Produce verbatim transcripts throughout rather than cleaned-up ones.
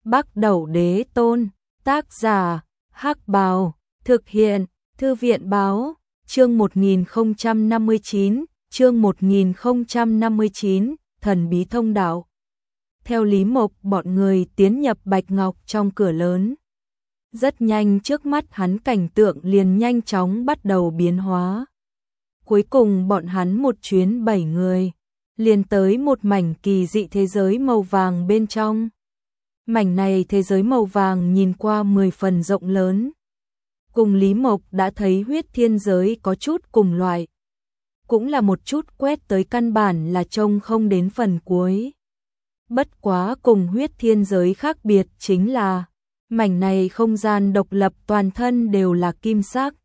Bắc Đẩu Đế Tôn, tác giả, Hắc Bào, thực hiện, Thư viện Báo, chương một nghìn không trăm năm mươi chín, chương một nghìn không trăm năm mươi chín, thần bí thông đạo. Theo Lý Mộc, bọn người tiến nhập Bạch Ngọc trong cửa lớn. Rất nhanh trước mắt hắn cảnh tượng liền nhanh chóng bắt đầu biến hóa. Cuối cùng bọn hắn một chuyến bảy người, liền tới một mảnh kỳ dị thế giới màu vàng bên trong. Mảnh này thế giới màu vàng nhìn qua mười phần rộng lớn. Cùng Lý Mộc đã thấy huyết thiên giới có chút cùng loại. Cũng là một chút quét tới căn bản là trông không đến phần cuối. Bất quá cùng huyết thiên giới khác biệt chính là mảnh này không gian độc lập toàn thân đều là kim sắc.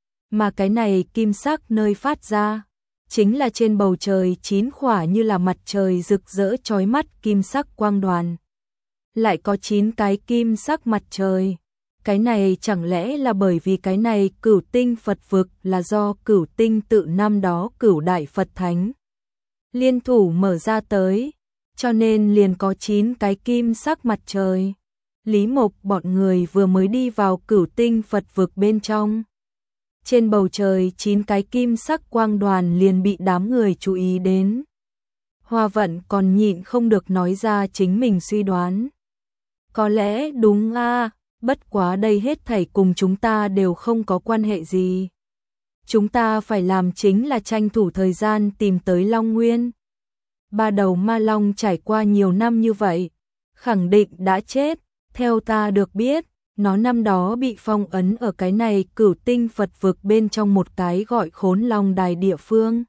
Mà cái này kim sắc nơi phát ra chính là trên bầu trời chín khỏa như là mặt trời rực rỡ chói mắt kim sắc quang đoàn. Lại có chín cái kim sắc mặt trời. Cái này chẳng lẽ là bởi vì cái này Cửu Tinh Phật vực là do Cửu Tinh tự năm đó Cửu Đại Phật Thánh liên thủ mở ra tới, cho nên liền có chín cái kim sắc mặt trời. Lý Mộc bọn người vừa mới đi vào Cửu Tinh Phật vực bên trong. Trên bầu trời chín cái kim sắc quang đoàn liền bị đám người chú ý đến. Hoa Vận còn nhịn không được nói ra chính mình suy đoán. Có lẽ đúng a, bất quá đây hết thảy cùng chúng ta đều không có quan hệ gì. Chúng ta phải làm chính là tranh thủ thời gian tìm tới Long Nguyên. Ba đầu ma long trải qua nhiều năm như vậy, khẳng định đã chết. Theo ta được biết, nó năm đó bị phong ấn ở cái này Cửu Tinh Phật vực bên trong một cái gọi Khốn Long Đài địa phương.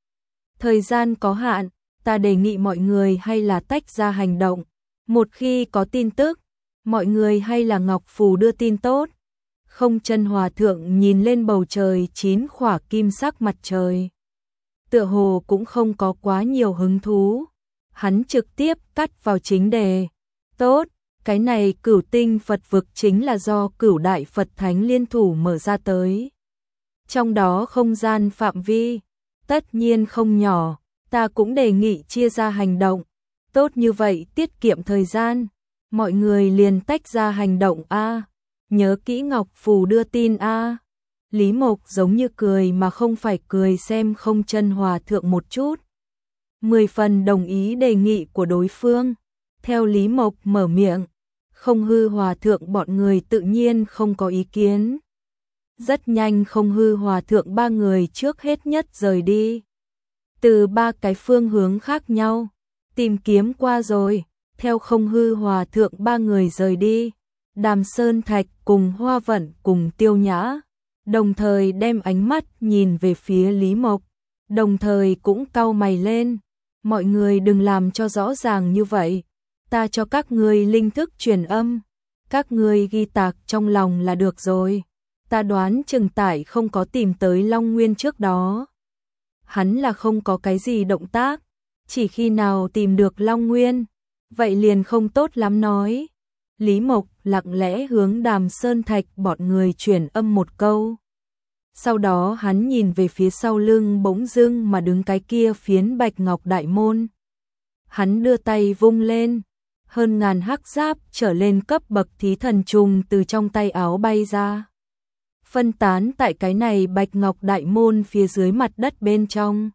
Thời gian có hạn, ta đề nghị mọi người hay là tách ra hành động. Một khi có tin tức, mọi người hay là Ngọc Phù đưa tin tốt. Không Chân Hòa Thượng nhìn lên bầu trời chín khỏa kim sắc mặt trời. Tựa hồ cũng không có quá nhiều hứng thú. Hắn trực tiếp cắt vào chính đề. Tốt, cái này Cửu Tinh Phật vực chính là do Cửu Đại Phật Thánh liên thủ mở ra tới. Trong đó không gian phạm vi, tất nhiên không nhỏ, ta cũng đề nghị chia ra hành động. Tốt như vậy tiết kiệm thời gian. Mọi người liền tách ra hành động a. Nhớ kỹ Ngọc Phù đưa tin a. Lý Mộc giống như cười mà không phải cười xem Không Chân Hòa Thượng một chút. Mười phần đồng ý đề nghị của đối phương. Theo Lý Mộc mở miệng, Không Hư Hòa Thượng bọn người tự nhiên không có ý kiến. Rất nhanh Không Hư Hòa Thượng ba người trước hết nhất rời đi. Từ ba cái phương hướng khác nhau, tìm kiếm qua rồi. Theo Không Hư Hòa Thượng ba người rời đi, Đàm Sơn Thạch cùng Hoa Vận cùng Tiêu Nhã, đồng thời đem ánh mắt nhìn về phía Lý Mộc, đồng thời cũng cau mày lên. Mọi người đừng làm cho rõ ràng như vậy, ta cho các ngươi linh thức truyền âm, các ngươi ghi tạc trong lòng là được rồi. Ta đoán Trừng Tải không có tìm tới Long Nguyên trước đó. Hắn là không có cái gì động tác, chỉ khi nào tìm được Long Nguyên, vậy liền không tốt lắm nói. Lý Mộc lặng lẽ hướng Đàm Sơn Thạch bọn người truyền âm một câu. Sau đó hắn nhìn về phía sau lưng bỗng dưng mà đứng cái kia phiến Bạch Ngọc Đại Môn. Hắn đưa tay vung lên, hơn ngàn hắc giáp trở lên cấp bậc thí thần trùng từ trong tay áo bay ra. Phân tán tại cái này Bạch Ngọc Đại Môn phía dưới mặt đất bên trong.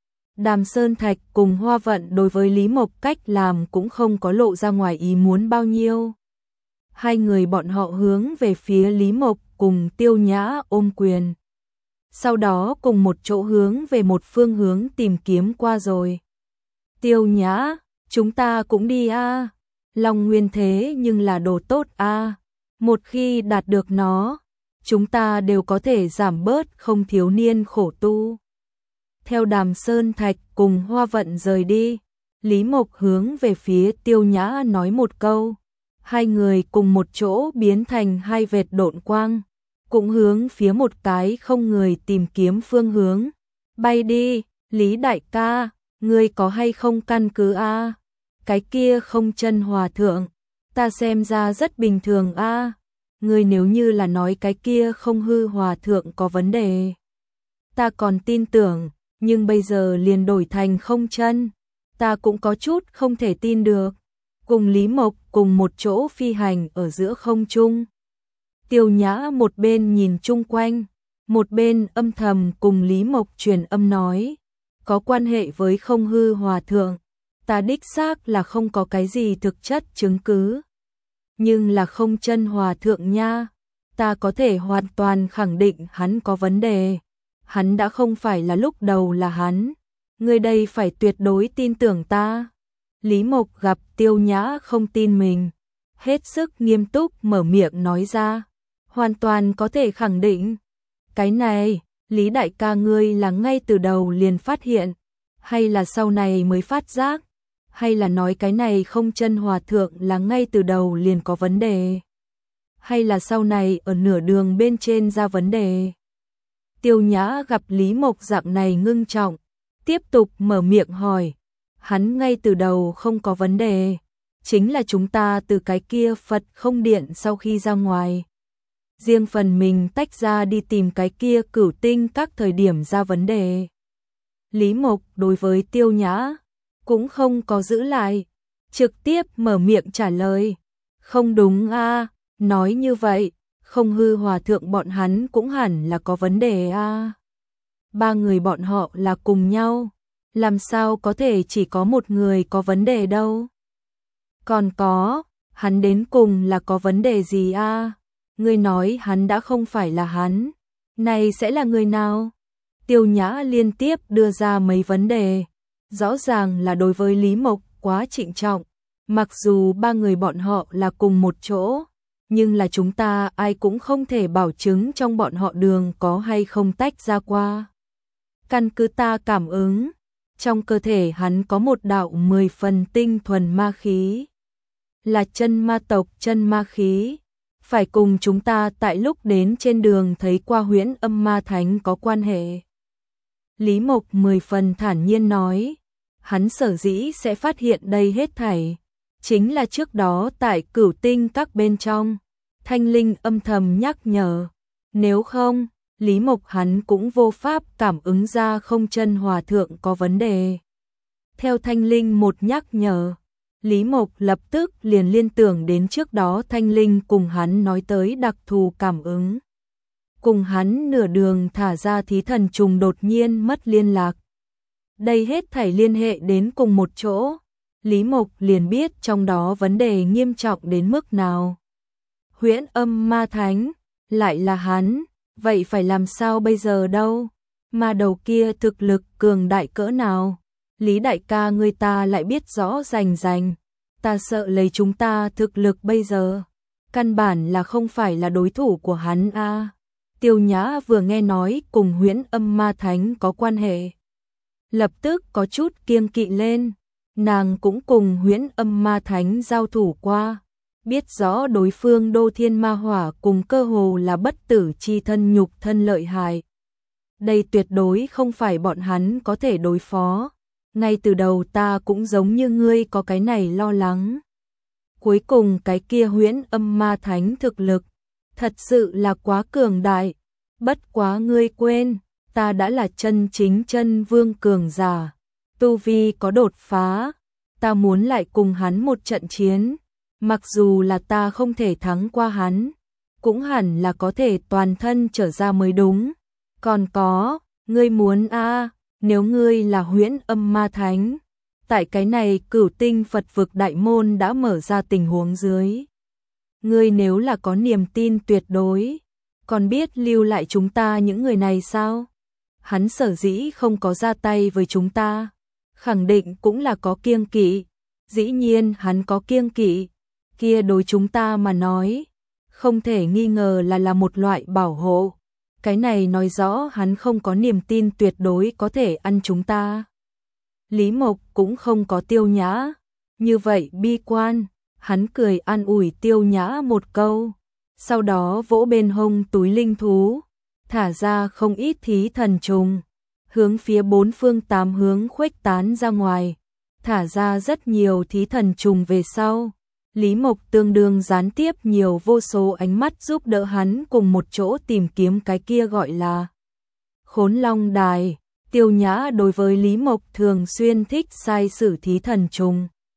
Đàm Sơn Thạch cùng Hoa Vận đối với Lý Mộc cách làm cũng không có lộ ra ngoài ý muốn bao nhiêu. Hai người bọn họ hướng về phía Lý Mộc cùng Tiêu Nhã ôm quyền. Sau đó cùng một chỗ hướng về một phương hướng tìm kiếm qua rồi. Tiêu Nhã, chúng ta cũng đi a. Long Nguyên thế nhưng là đồ tốt a. Một khi đạt được nó, chúng ta đều có thể giảm bớt không thiếu niên khổ tu. Theo Đàm Sơn Thạch cùng Hoa Vận rời đi, Lý Mộc hướng về phía Tiêu Nhã nói một câu. Hai người cùng một chỗ biến thành hai vệt độn quang, cũng hướng phía một cái không người tìm kiếm phương hướng. Bay đi, Lý đại ca, ngươi có hay không căn cứ a? Cái kia Không Chân Hòa Thượng, ta xem ra rất bình thường a. Ngươi nếu như là nói cái kia Không Hư Hòa Thượng có vấn đề, ta còn tin tưởng. Nhưng bây giờ liền đổi thành Không Chân, ta cũng có chút không thể tin được. cùng Lý Mộc cùng một chỗ phi hành ở giữa không trung. Tiêu Nhã một bên nhìn chung quanh, một bên âm thầm cùng Lý Mộc truyền âm nói, có quan hệ với Không Hư Hòa Thượng, ta đích xác là không có cái gì thực chất chứng cứ. Nhưng là Không Chân Hòa Thượng nha, ta có thể hoàn toàn khẳng định hắn có vấn đề. Hắn đã không phải là lúc đầu là hắn. Người đây phải tuyệt đối tin tưởng ta. Lý Mộc gặp Tiêu Nhã không tin mình, hết sức nghiêm túc mở miệng nói ra, hoàn toàn có thể khẳng định. Cái này, Lý đại ca ngươi là ngay từ đầu liền phát hiện, hay là sau này mới phát giác, hay là nói cái này Không Chân Hòa Thượng là ngay từ đầu liền có vấn đề, hay là sau này ở nửa đường bên trên ra vấn đề. Tiêu Nhã gặp Lý Mộc dạng này ngưng trọng, tiếp tục mở miệng hỏi, hắn ngay từ đầu không có vấn đề, chính là chúng ta từ cái kia Phật Không Điện sau khi ra ngoài, riêng phần mình tách ra đi tìm cái kia Cửu Tinh các thời điểm ra vấn đề. Lý Mộc đối với Tiêu Nhã cũng không có giữ lại, trực tiếp mở miệng trả lời, không đúng a, nói như vậy, Không Hư Hòa Thượng bọn hắn cũng hẳn là có vấn đề a. Ba người bọn họ là cùng nhau, làm sao có thể chỉ có một người có vấn đề đâu. Còn có, hắn đến cùng là có vấn đề gì a? Ngươi nói hắn đã không phải là hắn, này sẽ là người nào? Tiêu Nhã liên tiếp đưa ra mấy vấn đề, rõ ràng là đối với Lý Mộc quá trịnh trọng, mặc dù ba người bọn họ là cùng một chỗ, nhưng là chúng ta ai cũng không thể bảo chứng trong bọn họ đường có hay không tách ra qua. Căn cứ ta cảm ứng, trong cơ thể hắn có một đạo mười phần tinh thuần ma khí, là chân ma tộc chân ma khí, phải cùng chúng ta tại lúc đến trên đường thấy qua Huyễn Âm Ma Thánh có quan hệ. Lý Mộc mười phần thản nhiên nói, hắn sở dĩ sẽ phát hiện đây hết thảy, chính là trước đó tại Cửu Tinh các bên trong, Thanh Linh âm thầm nhắc nhở, nếu không, Lý Mộc hắn cũng vô pháp cảm ứng ra Không Chân Hòa Thượng có vấn đề. Theo Thanh Linh một nhắc nhở, Lý Mộc lập tức liền liên tưởng đến trước đó Thanh Linh cùng hắn nói tới đặc thù cảm ứng. Cùng hắn nửa đường thả ra thí thần trùng đột nhiên mất liên lạc. Đây hết thảy liên hệ đến cùng một chỗ, Lý Mộc liền biết trong đó vấn đề nghiêm trọng đến mức nào. Huyễn Âm Ma Thánh, lại là hắn, vậy phải làm sao bây giờ đâu? Ma đầu kia thực lực cường đại cỡ nào? Lý đại ca người ta lại biết rõ rành rành, ta sợ lấy chúng ta thực lực bây giờ, căn bản là không phải là đối thủ của hắn a. À. Tiêu Nhã vừa nghe nói cùng Huyễn Âm Ma Thánh có quan hệ, lập tức có chút kiêng kỵ lên, nàng cũng cùng Huyễn Âm Ma Thánh giao thủ qua, biết rõ đối phương Đô Thiên Ma Hỏa cùng cơ hồ là bất tử chi thân nhục thân lợi hại. Đây tuyệt đối không phải bọn hắn có thể đối phó. Ngay từ đầu ta cũng giống như ngươi có cái này lo lắng. Cuối cùng cái kia Huyễn Âm Ma Thánh thực lực thật sự là quá cường đại. Bất quá ngươi quên, ta đã là chân chính chân vương cường giả, tu vi có đột phá, ta muốn lại cùng hắn một trận chiến, mặc dù là ta không thể thắng qua hắn, cũng hẳn là có thể toàn thân trở ra mới đúng. Còn có, ngươi muốn a, à, nếu ngươi là Huyễn Âm Ma Thánh, tại cái này Cửu Tinh Phật vực đại môn đã mở ra tình huống dưới, ngươi nếu là có niềm tin tuyệt đối, còn biết lưu lại chúng ta những người này sao? Hắn sở dĩ không có ra tay với chúng ta, khẳng định cũng là có kiêng kỵ. Dĩ nhiên hắn có kiêng kỵ, kia đối chúng ta mà nói, không thể nghi ngờ là là một loại bảo hộ. Cái này nói rõ hắn không có niềm tin tuyệt đối có thể ăn chúng ta. Lý Mộc cũng không có Tiêu Nhã như vậy bi quan, hắn cười an ủi Tiêu Nhã một câu, sau đó vỗ bên hông túi linh thú, thả ra không ít thí thần trùng, hướng phía bốn phương tám hướng khuếch tán ra ngoài, thả ra rất nhiều thí thần trùng về sau. Lý Mộc tương đương gián tiếp nhiều vô số ánh mắt giúp đỡ hắn cùng một chỗ tìm kiếm cái kia gọi là Khốn Long Đài. Tiêu Nhã đối với Lý Mộc thường xuyên thích sai sử thí thần trùng.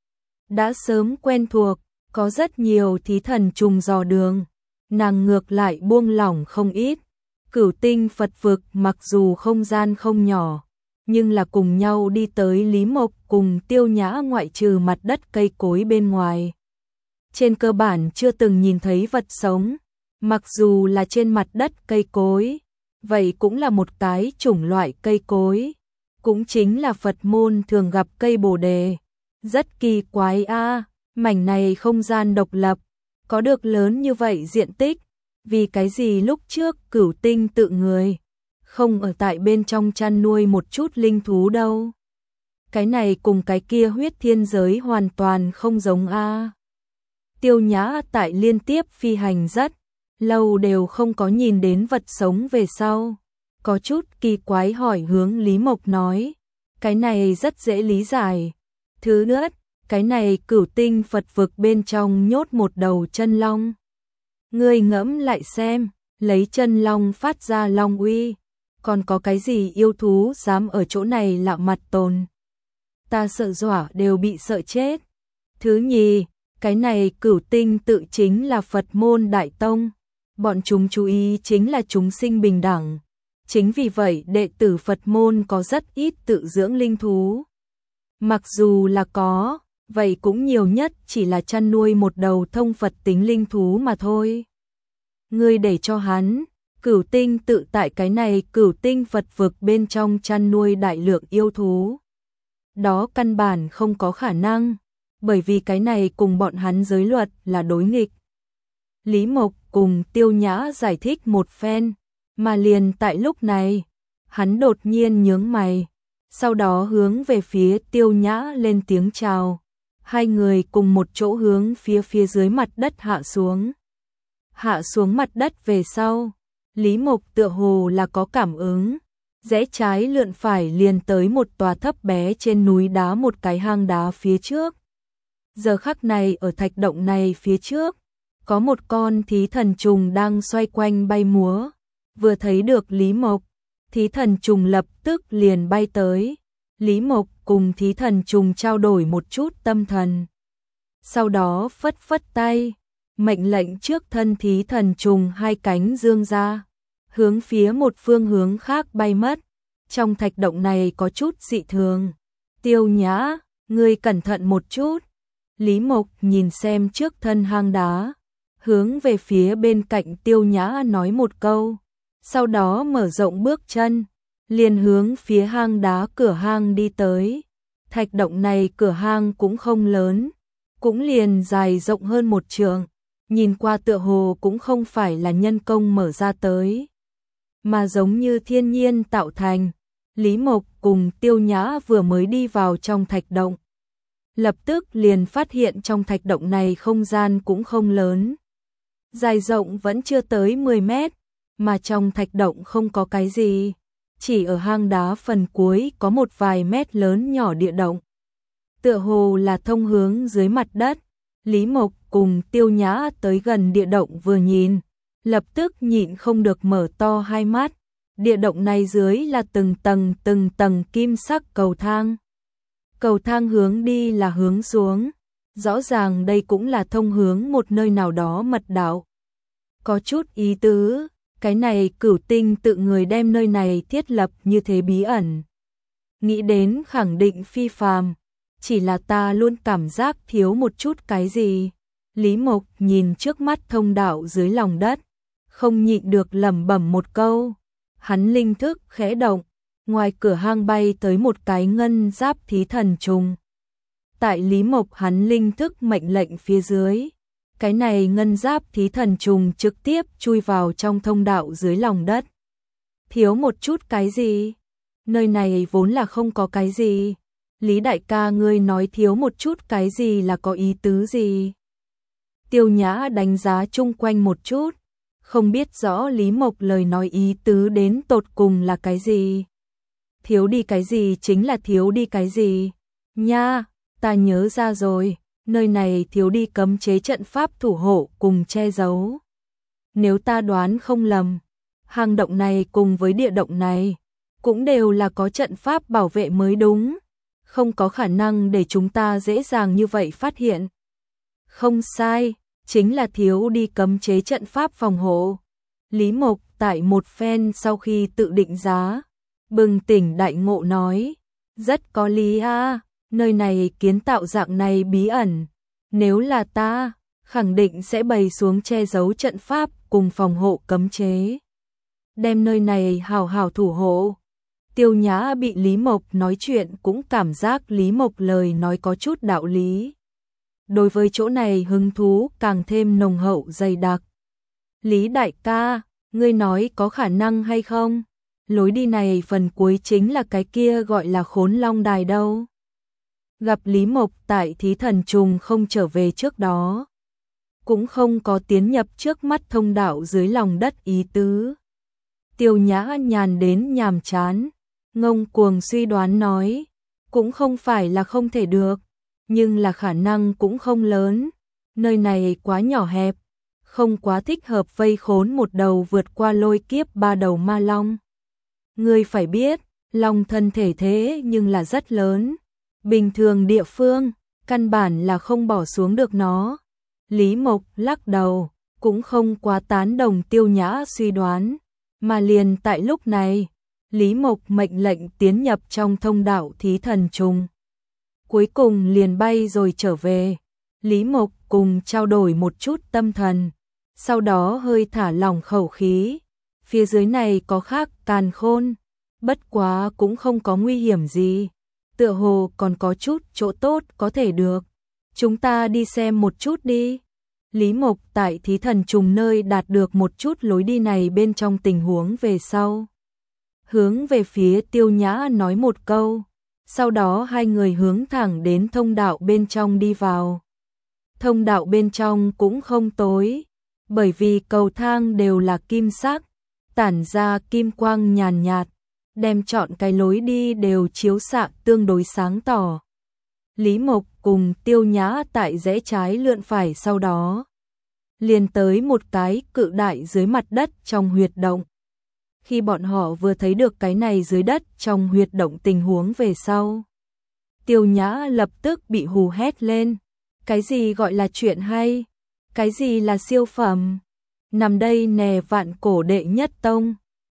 đã sớm quen thuộc, có rất nhiều thí thần trùng dò đường, nàng ngược lại buông lỏng không ít. Cửu tinh Phật vực mặc dù không gian không nhỏ, nhưng là cùng nhau đi tới Lý Mộc cùng Tiêu Nhã ngoại trừ mặt đất cây cối bên ngoài. Trên cơ bản chưa từng nhìn thấy vật sống, mặc dù là trên mặt đất cây cối, vậy cũng là một cái chủng loại cây cối, cũng chính là Phật môn thường gặp cây bồ đề. Rất kỳ quái a, mảnh này không gian độc lập, có được lớn như vậy diện tích, vì cái gì lúc trước Cửu tinh tự người không ở tại bên trong chăn nuôi một chút linh thú đâu. Cái này cùng cái kia huyết thiên giới hoàn toàn không giống a. Tiêu Nhã tại liên tiếp phi hành rất lâu đều không có nhìn đến vật sống về sau, có chút kỳ quái hỏi hướng Lý Mộc nói, cái này rất dễ lý giải. Thứ nữa, cái này Cửu tinh Phật vực bên trong nhốt một đầu chân long. Ngươi ngẫm lại xem, lấy chân long phát ra long uy, còn có cái gì yêu thú dám ở chỗ này lạ mặt tồn. Ta sợ dọa đều bị sợ chết. Thứ nhì, cái này Cửu tinh tự chính là Phật môn đại tông, bọn chúng chú ý chính là chúng sinh bình đẳng. Chính vì vậy đệ tử Phật môn có rất ít tự dưỡng linh thú. Mặc dù là có, vậy cũng nhiều nhất chỉ là chăn nuôi một đầu thông Phật tính linh thú mà thôi. Ngươi để cho hắn, Cửu tinh tự tại cái này Cửu tinh Phật vực bên trong chăn nuôi đại lượng yêu thú. Đó căn bản không có khả năng, bởi vì cái này cùng bọn hắn giới luật là đối nghịch. Lý Mộc cùng Tiêu Nhã giải thích một phen, mà liền tại lúc này, hắn đột nhiên nhướng mày, sau đó hướng về phía Tiêu Nhã lên tiếng chào. Hai người cùng một chỗ hướng phía phía dưới mặt đất hạ xuống. Hạ xuống mặt đất về sau, Lý Mộc tựa hồ là có cảm ứng, rẽ trái lượn phải liền tới một tòa thấp bé trên núi đá một cái hang đá phía trước. Giờ khắc này ở thạch động này phía trước, có một con thí thần trùng đang xoay quanh bay múa. Vừa thấy được Lý Mộc, thí thần trùng lập tức liền bay tới. Lý Mộc cùng thí thần trùng trao đổi một chút tâm thần. Sau đó phất phất tay, mệnh lệnh trước thân thí thần trùng hai cánh dương ra, hướng phía một phương hướng khác bay mất. Trong thạch động này có chút dị thường. Tiêu Nhã, ngươi cẩn thận một chút. Lý Mộc nhìn xem trước thân hang đá, hướng về phía bên cạnh Tiêu Nhã nói một câu, sau đó mở rộng bước chân, liền hướng phía hang đá cửa hang đi tới. Thạch động này cửa hang cũng không lớn, cũng liền dài rộng hơn một trượng, nhìn qua tựa hồ cũng không phải là nhân công mở ra tới, mà giống như thiên nhiên tạo thành. Lý Mộc cùng Tiêu Nhã vừa mới đi vào trong thạch động, lập tức liền phát hiện trong thạch động này không gian cũng không lớn, dài rộng vẫn chưa tới mười mét, mà trong thạch động không có cái gì, chỉ ở hang đá phần cuối có một vài mét lớn nhỏ địa động, tựa hồ là thông hướng dưới mặt đất. Lý Mộc cùng Tiêu Nhã tới gần địa động vừa nhìn, lập tức nhịn không được mở to hai mắt. Địa động này dưới là từng tầng từng tầng kim sắc cầu thang. Cầu thang hướng đi là hướng xuống, rõ ràng đây cũng là thông hướng một nơi nào đó mật đạo. Có chút ý tứ, cái này Cửu tinh tự người đem nơi này thiết lập như thế bí ẩn. Nghĩ đến khẳng định phi phàm, chỉ là ta luôn cảm giác thiếu một chút cái gì. Lý Mộc nhìn trước mắt thông đạo dưới lòng đất, không nhịn được lẩm bẩm một câu. Hắn linh thức khẽ động, ngoài cửa hang bay tới một cái ngân giáp thí thần trùng. Tại Lý Mộc hắn linh thức mệnh lệnh phía dưới, cái này ngân giáp thí thần trùng trực tiếp chui vào trong thông đạo dưới lòng đất. Thiếu một chút cái gì? Nơi này vốn là không có cái gì. Lý đại ca ngươi nói thiếu một chút cái gì là có ý tứ gì? Tiêu Nhã đánh giá chung quanh một chút, không biết rõ Lý Mộc lời nói ý tứ đến tột cùng là cái gì. Thiếu đi cái gì chính là thiếu đi cái gì. Nha, ta nhớ ra rồi, nơi này thiếu đi cấm chế trận pháp thủ hộ cùng che giấu. Nếu ta đoán không lầm, hang động này cùng với địa động này cũng đều là có trận pháp bảo vệ mới đúng. không có khả năng để chúng ta dễ dàng như vậy phát hiện. Không sai, chính là thiếu đi cấm chế trận pháp phòng hộ. Lý Mộc tại một phen sau khi tự định giá, bừng tỉnh đại ngộ nói, rất có lý a, nơi này kiến tạo dạng này bí ẩn, nếu là ta, khẳng định sẽ bày xuống che giấu trận pháp cùng phòng hộ cấm chế. Đem nơi này hào hào thủ hộ. Tiêu Nhã bị Lý Mộc nói chuyện cũng cảm giác Lý Mộc lời nói có chút đạo lý. Đối với chỗ này hứng thú càng thêm nồng hậu dày đặc. Lý đại ca, ngươi nói có khả năng hay không? Lối đi này phần cuối chính là cái kia gọi là Khốn Long Đài đâu. Gặp Lý Mộc tại Thí Thần Trùng không trở về trước đó, cũng không có tiến nhập trước mắt thông đạo dưới lòng đất ý tứ. Tiêu Nhã nhàn đến nhàm chán, ngông cuồng suy đoán nói, cũng không phải là không thể được, nhưng là khả năng cũng không lớn, nơi này quá nhỏ hẹp, không quá thích hợp vây khốn một đầu vượt qua lôi kiếp ba đầu ma long. Ngươi phải biết, long thân thể thế nhưng là rất lớn, bình thường địa phương, căn bản là không bỏ xuống được nó. Lý Mộc lắc đầu, cũng không quá tán đồng Tiêu Nhã suy đoán, mà liền tại lúc này, Lý Mộc mệnh lệnh tiến nhập trong thông đạo Thí Thần Trùng. Cuối cùng liền bay rồi trở về, Lý Mộc cùng trao đổi một chút tâm thần, sau đó hơi thả lỏng khẩu khí, phía dưới này có khác càn khôn, bất quá cũng không có nguy hiểm gì, tựa hồ còn có chút chỗ tốt có thể được, chúng ta đi xem một chút đi. Lý Mộc tại Thí Thần Trùng nơi đạt được một chút lối đi này bên trong tình huống về sau. Hướng về phía Tiêu Nhã nói một câu, sau đó hai người hướng thẳng đến thông đạo bên trong đi vào. Thông đạo bên trong cũng không tối, bởi vì cầu thang đều là kim sắc, tản ra kim quang nhàn nhạt, đem trọn cái lối đi đều chiếu xạ tương đối sáng tỏ. Lý Mộc cùng Tiêu Nhã tại rẽ trái lượn phải, sau đó liền tới một cái cự đại dưới mặt đất trong huyệt động. Khi bọn họ vừa thấy được cái này dưới đất trong huyệt động tình huống về sau, Tiêu Nhã lập tức bị hù hét lên. Cái gì gọi là chuyện hay? Cái gì là siêu phẩm? Nằm đây nè, vạn cổ đệ nhất tông.